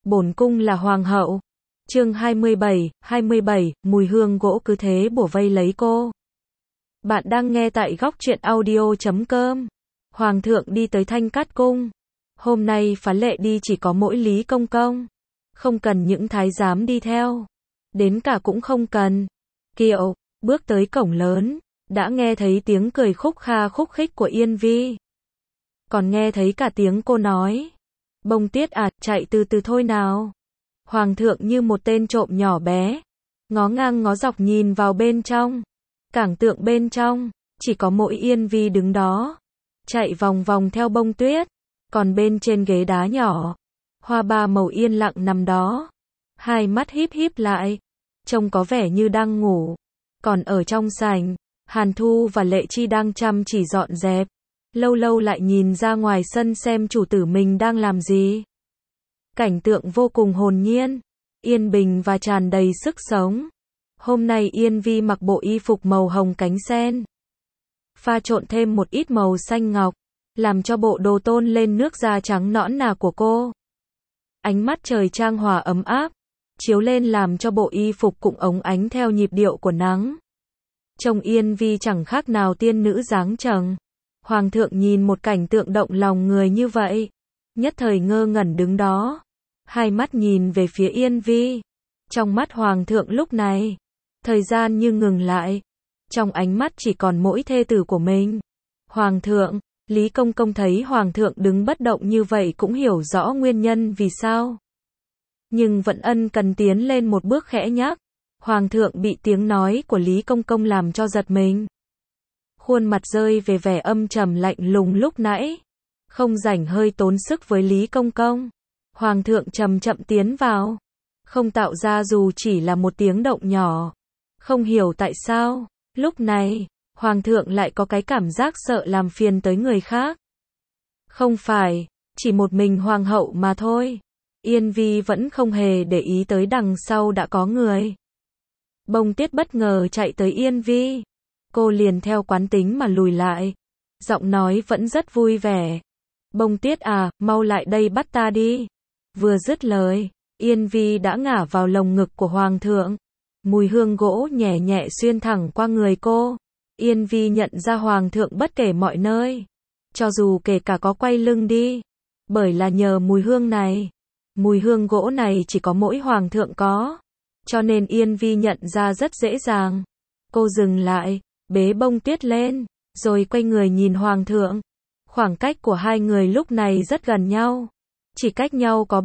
bổn cung là hoàng hậu. Chương 27, mùi hương gỗ cứ thế bủa vây lấy cô. Bạn đang nghe tại góc truyện audio.com. Hoàng thượng đi tới Thanh Cát Cung. Hôm nay phán lệ đi chỉ có mỗi Lý Công Công. Không cần những thái giám đi theo. Đến cả cũng không cần. Kiệu, bước tới cổng lớn, đã nghe thấy tiếng cười khúc kha khúc khích của Yên Vi. Còn nghe thấy cả tiếng cô nói. Bông Tiết à, chạy từ từ thôi nào. Hoàng thượng như một tên trộm nhỏ bé. Ngó ngang ngó dọc nhìn vào bên trong. Cảng tượng bên trong, chỉ có mỗi Yên Vi đứng đó. Chạy vòng vòng theo Bông Tuyết. Còn bên trên ghế đá nhỏ, Hoa Ba Màu yên lặng nằm đó. Hai mắt híp híp lại. Trông có vẻ như đang ngủ. Còn ở trong sảnh, Hàn Thu và Lệ Chi đang chăm chỉ dọn dẹp. Lâu lâu lại nhìn ra ngoài sân xem chủ tử mình đang làm gì. Cảnh tượng vô cùng hồn nhiên, yên bình và tràn đầy sức sống. Hôm nay Yên Vi mặc bộ y phục màu hồng cánh sen. Pha trộn thêm một ít màu xanh ngọc, làm cho bộ đồ tôn lên nước da trắng nõn nà của cô. Ánh mắt trời trang hòa ấm áp, chiếu lên làm cho bộ y phục cũng óng ánh theo nhịp điệu của nắng. Trông Yên Vi chẳng khác nào tiên nữ dáng trần. Hoàng thượng nhìn một cảnh tượng động lòng người như vậy, nhất thời ngơ ngẩn đứng đó, hai mắt nhìn về phía Yên Vi. Trong mắt Hoàng thượng lúc này, thời gian như ngừng lại, trong ánh mắt chỉ còn mỗi thê tử của mình. Hoàng thượng, Lý Công Công thấy Hoàng thượng đứng bất động như vậy cũng hiểu rõ nguyên nhân vì sao. Nhưng vẫn ân cần tiến lên một bước khẽ nhắc. Hoàng thượng bị tiếng nói của Lý Công Công làm cho giật mình. Khuôn mặt rơi về vẻ âm trầm lạnh lùng lúc nãy. Không rảnh hơi tốn sức với Lý Công Công. Hoàng thượng chậm chậm tiến vào. Không tạo ra dù chỉ là một tiếng động nhỏ. Không hiểu tại sao, lúc này, Hoàng thượng lại có cái cảm giác sợ làm phiền tới người khác. Không phải, chỉ một mình Hoàng hậu mà thôi. Yên Vi vẫn không hề để ý tới đằng sau đã có người. Bông Tiết bất ngờ chạy tới Yên Vi. Cô liền theo quán tính mà lùi lại. Giọng nói vẫn rất vui vẻ. Bông Tiết à, mau lại đây bắt ta đi. Vừa dứt lời, Yên Vi đã ngả vào lồng ngực của Hoàng thượng. Mùi hương gỗ nhẹ nhẹ xuyên thẳng qua người cô. Yên Vi nhận ra Hoàng thượng bất kể mọi nơi. Cho dù kể cả có quay lưng đi. Bởi là nhờ mùi hương này. Mùi hương gỗ này chỉ có mỗi Hoàng thượng có. Cho nên Yên Vi nhận ra rất dễ dàng. Cô dừng lại, bế Bông Tuyết lên, rồi quay người nhìn Hoàng thượng. Khoảng cách của hai người lúc này rất gần nhau. Chỉ cách nhau có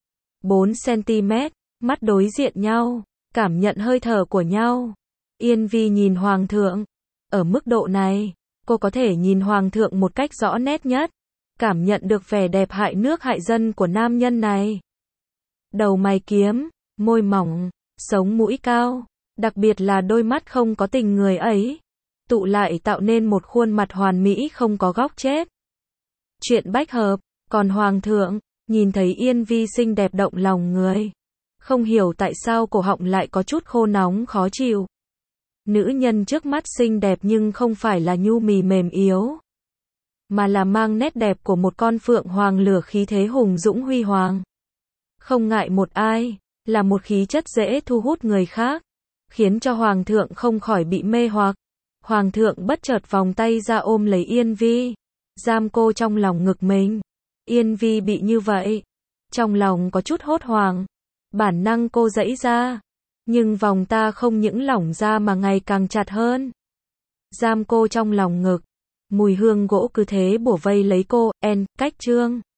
3-4 cm, mắt đối diện nhau, cảm nhận hơi thở của nhau. Yên Vi nhìn Hoàng thượng. Ở mức độ này, cô có thể nhìn Hoàng thượng một cách rõ nét nhất. Cảm nhận được vẻ đẹp hại nước hại dân của nam nhân này. Đầu mày kiếm, môi mỏng, sống mũi cao, đặc biệt là đôi mắt không có tình người ấy, tụ lại tạo nên một khuôn mặt hoàn mỹ không có góc chết. Chuyện bách hợp, còn Hoàng thượng, nhìn thấy Yên Vi xinh đẹp động lòng người. Không hiểu tại sao cổ họng lại có chút khô nóng khó chịu. Nữ nhân trước mắt xinh đẹp nhưng không phải là nhu mì mềm yếu, mà là mang nét đẹp của một con phượng hoàng lửa khí thế hùng dũng huy hoàng. Không ngại một ai, là một khí chất dễ thu hút người khác, khiến cho Hoàng thượng không khỏi bị mê hoặc. Hoàng thượng bất chợt vòng tay ra ôm lấy Yên Vi, giam cô trong lòng ngực mình. Yên Vi bị như vậy, trong lòng có chút hốt hoảng, bản năng cô giãy ra, nhưng vòng ta không những lỏng ra mà ngày càng chặt hơn. Giam cô trong lòng ngực, mùi hương gỗ cứ thế bủa vây lấy cô. Cách chương